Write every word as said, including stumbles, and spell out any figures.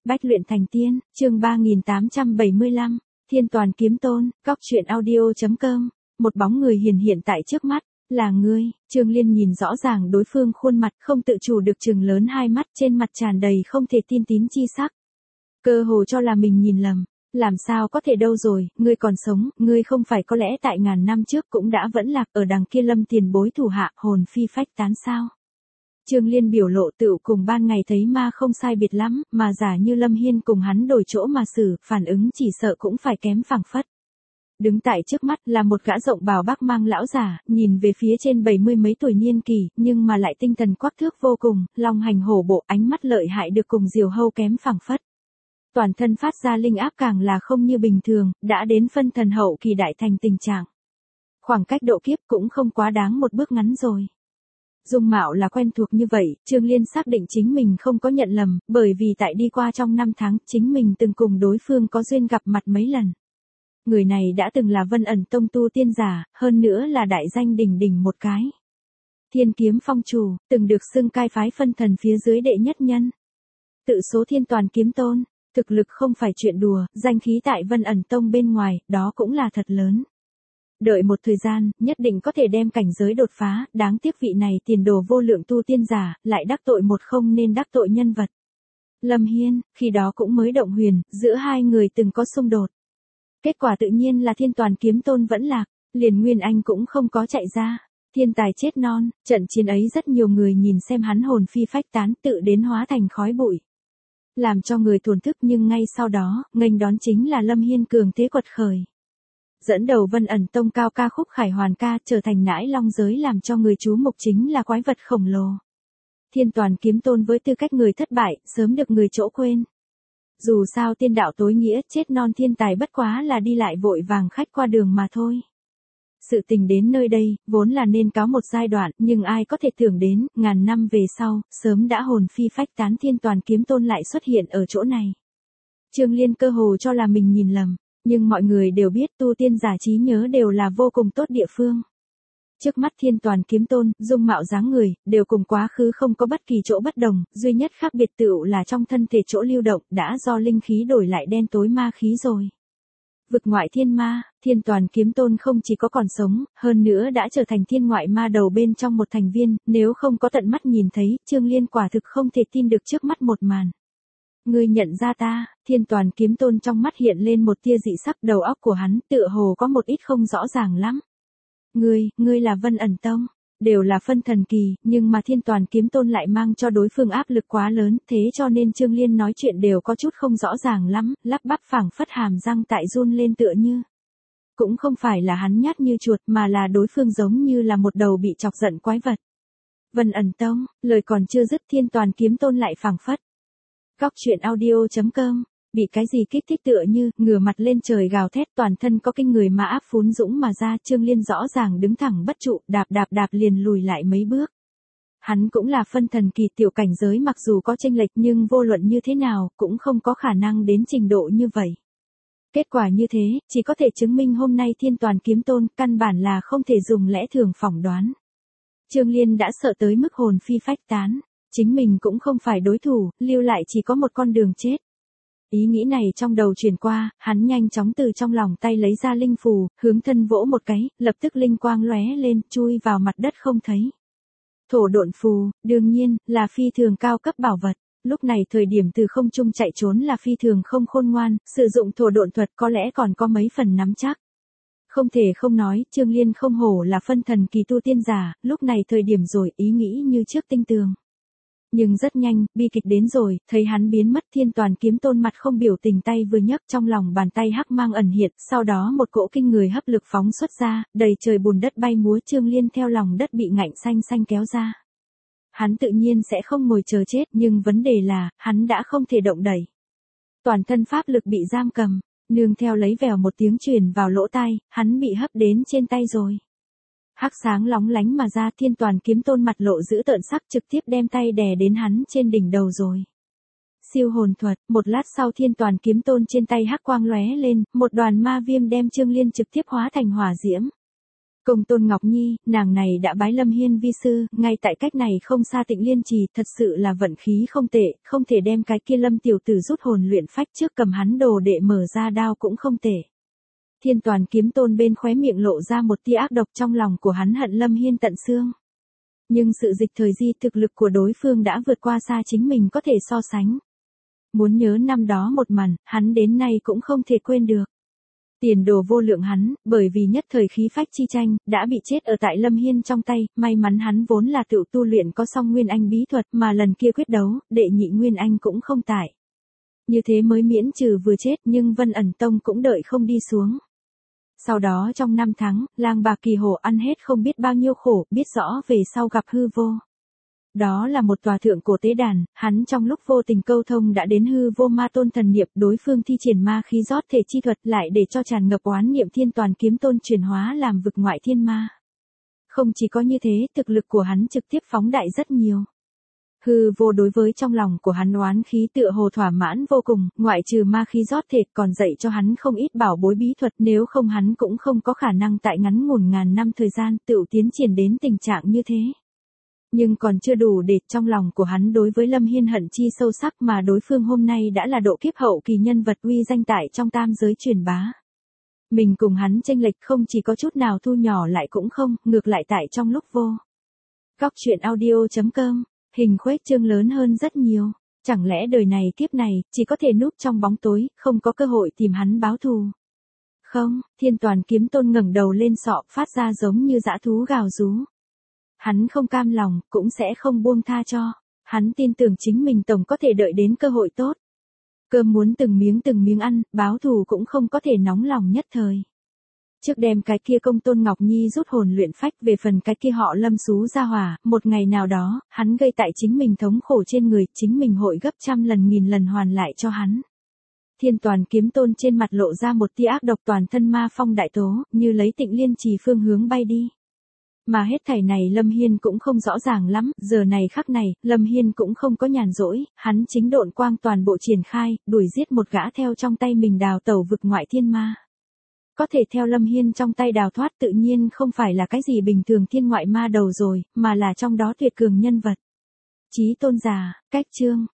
Bách luyện thành tiên, chương ba nghìn tám trăm bảy mươi lăm, Thiên Toàn Kiếm Tôn, Cóc truyện audio.com, một bóng người hiển hiện tại trước mắt, là ngươi. Trương Liên nhìn rõ ràng đối phương khuôn mặt, không tự chủ được trừng lớn hai mắt, trên mặt tràn đầy không thể tin tín chi sắc. Cơ hồ cho là mình nhìn lầm, làm sao có thể đâu rồi, ngươi còn sống, ngươi không phải có lẽ tại ngàn năm trước cũng đã vẫn lạc ở đằng kia Lâm tiền bối thủ hạ, hồn phi phách tán sao? Trương Liên biểu lộ tựu cùng ban ngày thấy ma không sai biệt lắm, mà giả như Lâm Hiên cùng hắn đổi chỗ mà xử, phản ứng chỉ sợ cũng phải kém phảng phất. Đứng tại trước mắt là một gã rộng bào bác mang lão giả, nhìn về phía trên bảy mươi mấy tuổi niên kỳ, nhưng mà lại tinh thần quắc thước vô cùng, long hành hổ bộ, ánh mắt lợi hại được cùng diều hâu kém phảng phất. Toàn thân phát ra linh áp càng là không như bình thường, đã đến phân thần hậu kỳ đại thành tình trạng. Khoảng cách độ kiếp cũng không quá đáng một bước ngắn rồi. Dung mạo là quen thuộc như vậy, Trương Liên xác định chính mình không có nhận lầm, bởi vì tại đi qua trong năm tháng, chính mình từng cùng đối phương có duyên gặp mặt mấy lần. Người này đã từng là Vân Ẩn Tông tu tiên giả, hơn nữa là đại danh đỉnh đỉnh một cái. Thiên Kiếm Phong chủ, từng được xưng cai phái phân thần phía dưới đệ nhất nhân. Tự số Thiên Toàn Kiếm Tôn, thực lực không phải chuyện đùa, danh khí tại Vân Ẩn Tông bên ngoài, đó cũng là thật lớn. Đợi một thời gian, nhất định có thể đem cảnh giới đột phá, đáng tiếc vị này tiền đồ vô lượng tu tiên giả, lại đắc tội một không nên đắc tội nhân vật. Lâm Hiên, khi đó cũng mới động huyền, giữa hai người từng có xung đột. Kết quả tự nhiên là Thiên Toàn Kiếm Tôn vẫn lạc, liền Nguyên Anh cũng không có chạy ra. Thiên tài chết non, trận chiến ấy rất nhiều người nhìn xem hắn hồn phi phách tán tự đến hóa thành khói bụi. Làm cho người thổn thức nhưng ngay sau đó, nghênh đón chính là Lâm Hiên cường thế quật khởi. Dẫn đầu Vân Ẩn Tông cao ca khúc khải hoàn ca trở thành nãi long giới làm cho người chú mục chính là quái vật khổng lồ. Thiên Toàn Kiếm Tôn với tư cách người thất bại, sớm được người chỗ quên. Dù sao tiên đạo tối nghĩa chết non thiên tài bất quá là đi lại vội vàng khách qua đường mà thôi. Sự tình đến nơi đây, vốn là nên cáo một giai đoạn, nhưng ai có thể tưởng đến, ngàn năm về sau, sớm đã hồn phi phách tán Thiên Toàn Kiếm Tôn lại xuất hiện ở chỗ này. Trương Liên cơ hồ cho là mình nhìn lầm, nhưng mọi người đều biết tu tiên giả trí nhớ đều là vô cùng tốt địa phương. Trước mắt Thiên Toàn Kiếm Tôn, dung mạo dáng người, đều cùng quá khứ không có bất kỳ chỗ bất đồng, duy nhất khác biệt tựu là trong thân thể chỗ lưu động đã do linh khí đổi lại đen tối ma khí rồi. Vực ngoại thiên ma, Thiên Toàn Kiếm Tôn không chỉ có còn sống, hơn nữa đã trở thành thiên ngoại ma đầu bên trong một thành viên, nếu không có tận mắt nhìn thấy, Trương Liên quả thực không thể tin được trước mắt một màn. Ngươi nhận ra ta, Thiên Toàn Kiếm Tôn trong mắt hiện lên một tia dị sắc, đầu óc của hắn tựa hồ có một ít không rõ ràng lắm. Ngươi, ngươi là Vân Ẩn Tông, đều là phân thần kỳ, nhưng mà Thiên Toàn Kiếm Tôn lại mang cho đối phương áp lực quá lớn, thế cho nên Trương Liên nói chuyện đều có chút không rõ ràng lắm, lắp bắp phảng phất hàm răng tại run lên tựa như. Cũng không phải là hắn nhát như chuột mà là đối phương giống như là một đầu bị chọc giận quái vật. Vân Ẩn Tông, lời còn chưa dứt Thiên Toàn Kiếm Tôn lại phảng phất. Cóc truyện audio.com, bị cái gì kích thích tựa như, ngửa mặt lên trời gào thét toàn thân có kinh người mà áp phún dũng mà ra. Trương Liên rõ ràng đứng thẳng bất trụ, đạp đạp đạp liền lùi lại mấy bước. Hắn cũng là phân thần kỳ tiểu cảnh giới mặc dù có chênh lệch nhưng vô luận như thế nào, cũng không có khả năng đến trình độ như vậy. Kết quả như thế, chỉ có thể chứng minh hôm nay Thiên Toàn Kiếm Tôn, căn bản là không thể dùng lẽ thường phỏng đoán. Trương Liên đã sợ tới mức hồn phi phách tán. Chính mình cũng không phải đối thủ, lưu lại chỉ có một con đường chết. Ý nghĩ này trong đầu truyền qua, hắn nhanh chóng từ trong lòng tay lấy ra linh phù, hướng thân vỗ một cái, lập tức linh quang lóe lên, chui vào mặt đất không thấy. Thổ độn phù, đương nhiên, là phi thường cao cấp bảo vật. Lúc này thời điểm từ không trung chạy trốn là phi thường không khôn ngoan, sử dụng thổ độn thuật có lẽ còn có mấy phần nắm chắc. Không thể không nói, Trương Liên không hổ là phân thần kỳ tu tiên giả, lúc này thời điểm rồi ý nghĩ như trước tinh tường. Nhưng rất nhanh, bi kịch đến rồi, thấy hắn biến mất Thiên Toàn Kiếm Tôn mặt không biểu tình tay vừa nhấc trong lòng bàn tay hắc mang ẩn hiện, sau đó một cỗ kinh người hấp lực phóng xuất ra, đầy trời bùn đất bay múa. Trương Liên theo lòng đất bị ngạnh xanh xanh kéo ra. Hắn tự nhiên sẽ không ngồi chờ chết, nhưng vấn đề là, hắn đã không thể động đẩy. Toàn thân pháp lực bị giam cầm, nương theo lấy vèo một tiếng truyền vào lỗ tai, hắn bị hấp đến trên tay rồi. Hắc sáng lóng lánh mà ra. Thiên Toàn Kiếm Tôn mặt lộ dữ tợn sắc trực tiếp đem tay đè đến hắn trên đỉnh đầu rồi. Siêu hồn thuật, một lát sau Thiên Toàn Kiếm Tôn trên tay hắc quang lóe lên, một đoàn ma viêm đem Trương Liên trực tiếp hóa thành hỏa diễm. Công tôn Ngọc Nhi, nàng này đã bái Lâm Hiên vi sư, ngay tại cách này không xa Tịnh Liên Trì, thật sự là vận khí không tệ, không thể đem cái kia Lâm tiểu tử rút hồn luyện phách trước cầm hắn đồ đệ mở ra đao cũng không tệ. Thiên Toàn Kiếm Tôn bên khóe miệng lộ ra một tia ác độc, trong lòng của hắn hận Lâm Hiên tận xương. Nhưng sự dịch thời di, thực lực của đối phương đã vượt qua xa chính mình có thể so sánh. Muốn nhớ năm đó một màn, hắn đến nay cũng không thể quên được. Tiền đồ vô lượng hắn, bởi vì nhất thời khí phách chi tranh, đã bị chết ở tại Lâm Hiên trong tay, may mắn hắn vốn là tự tu luyện có song Nguyên Anh bí thuật, mà lần kia quyết đấu, đệ nhị Nguyên Anh cũng không tại. Như thế mới miễn trừ vừa chết, nhưng Vân ẩn tông cũng đợi không đi xuống. Sau đó trong năm tháng, Lang Bạc Kỳ Hồ ăn hết không biết bao nhiêu khổ, biết rõ về sau gặp hư vô. Đó là một tòa thượng cổ tế đàn, hắn trong lúc vô tình câu thông đã đến hư vô ma tôn thần niệm, đối phương thi triển ma khí rót thể chi thuật lại để cho tràn ngập oán niệm Thiên Toàn Kiếm Tôn chuyển hóa làm vực ngoại thiên ma. Không chỉ có như thế, thực lực của hắn trực tiếp phóng đại rất nhiều. Hư vô đối với trong lòng của hắn oán khí tựa hồ thỏa mãn vô cùng, ngoại trừ ma khí rót thể còn dạy cho hắn không ít bảo bối bí thuật, nếu không hắn cũng không có khả năng tại ngắn ngủn ngàn năm thời gian tự tiến triển đến tình trạng như thế. Nhưng còn chưa đủ để trong lòng của hắn đối với Lâm Hiên hận chi sâu sắc, mà đối phương hôm nay đã là độ kiếp hậu kỳ nhân vật uy danh tại trong tam giới truyền bá. Mình cùng hắn chênh lệch không chỉ có chút nào thu nhỏ lại cũng không, ngược lại tại trong lúc vô. Góc truyện audio chấm com, hình khuếch trương lớn hơn rất nhiều. Chẳng lẽ đời này kiếp này, chỉ có thể núp trong bóng tối, không có cơ hội tìm hắn báo thù. Không, Thiên Toàn Kiếm Tôn ngẩng đầu lên sọ, phát ra giống như dã thú gào rú. Hắn không cam lòng, cũng sẽ không buông tha cho. Hắn tin tưởng chính mình tổng có thể đợi đến cơ hội tốt. Cơm muốn từng miếng từng miếng ăn, báo thù cũng không có thể nóng lòng nhất thời. Trước đem cái kia Công tôn Ngọc Nhi rút hồn luyện phách, về phần cái kia họ Lâm xú ra hỏa, một ngày nào đó, hắn gây tại chính mình thống khổ trên người, chính mình hội gấp trăm lần nghìn lần hoàn lại cho hắn. Thiên Toàn Kiếm Tôn trên mặt lộ ra một tia ác độc, toàn thân ma phong đại tố, như lấy Tịnh Liên Trì phương hướng bay đi. Mà hết thảy này Lâm Hiên cũng không rõ ràng lắm, giờ này khắc này, Lâm Hiên cũng không có nhàn rỗi, hắn chính độn quang toàn bộ triển khai, đuổi giết một gã theo trong tay mình đào tẩu vực ngoại thiên ma. Có thể theo Lâm Hiên trong tay đào thoát tự nhiên không phải là cái gì bình thường thiên ngoại ma đầu rồi, mà là trong đó tuyệt cường nhân vật. Chí Tôn giả, cách chương.